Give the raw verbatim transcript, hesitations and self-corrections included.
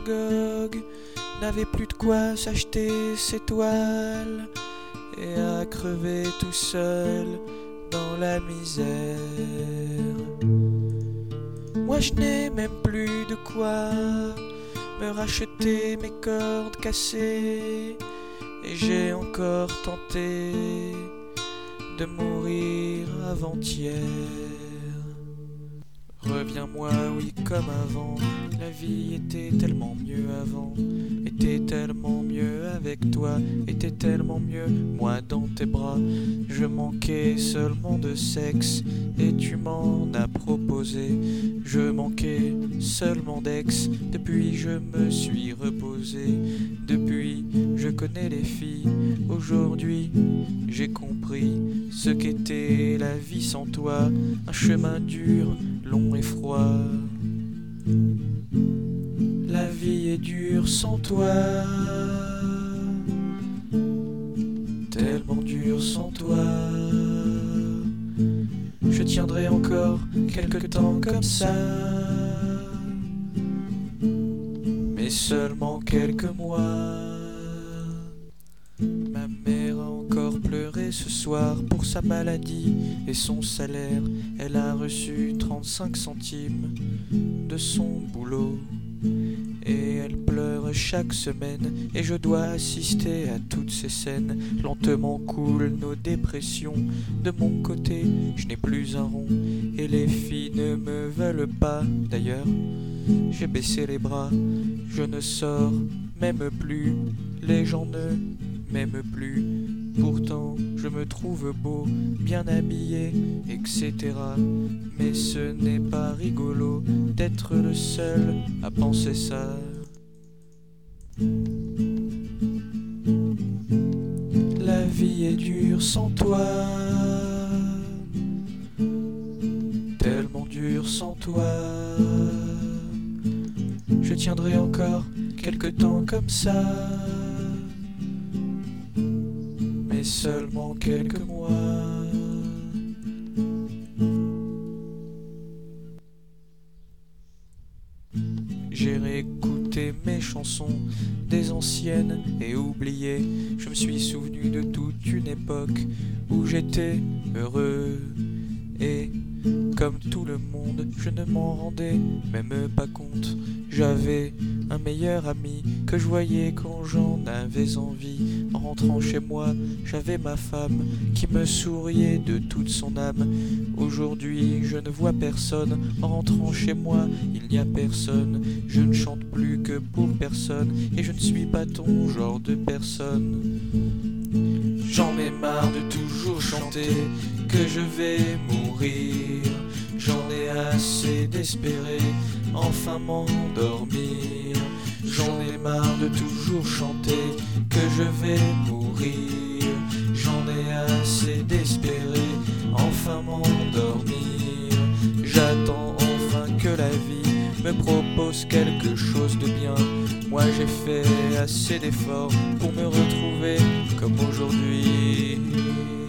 Gog n'avait plus de quoi s'acheter ses toiles et a crevé tout seul dans la misère. Moi je n'ai même plus de quoi me racheter mes cordes cassées et j'ai encore tenté de mourir avant-hier. Reviens-moi, oui, comme avant. La vie était tellement mieux avant, était tellement mieux avec toi, était tellement mieux, moi dans tes bras. Je manquais seulement de sexe et tu m'en as proposé. Je manquais seulement d'ex, depuis je me suis reposé. Depuis je connais les filles, aujourd'hui j'ai compris ce qu'était la vie sans toi. Un chemin dur, long et froid. La vie est dure sans toi, tellement dure sans toi. Je tiendrai encore quelque temps comme ça, mais seulement quelques mois. Ma mère a encore pleuré ce soir pour sa maladie et son salaire. Elle a reçu trente-cinq centimes de son boulot et elle pleure chaque semaine et je dois assister à toutes ces scènes. Lentement coulent nos dépressions. De mon côté, je n'ai plus un rond et les filles ne me veulent pas. D'ailleurs, j'ai baissé les bras, je ne sors même plus, les gens ne m'aiment plus. Pourtant, je me trouve beau, bien habillé, et cetera. Mais ce n'est pas rigolo d'être le seul à penser ça. La vie est dure sans toi, tellement dure sans toi. Je tiendrai encore quelque temps comme ça, mais seulement quelques mois. J'ai réécouté mes chansons, des anciennes et oubliées. Je me suis souvenu de toute une époque où j'étais heureux. Et comme tout le monde, je ne m'en rendais même pas compte. J'avais un meilleur ami que je voyais quand j'en avais envie. En rentrant chez moi, j'avais ma femme qui me souriait de toute son âme. Aujourd'hui, je ne vois personne. En rentrant chez moi, il n'y a personne. Je ne chante plus que pour personne et je ne suis pas ton genre de personne. J'en ai marre de toujours chanter que je vais mourir. J'en ai assez d'espérer enfin m'endormir. J'en ai marre de toujours chanter que je vais mourir. J'en ai assez d'espérer enfin m'endormir. J'attends enfin que la vie me propose quelque chose de bien. Moi j'ai fait assez d'efforts pour me retrouver comme aujourd'hui.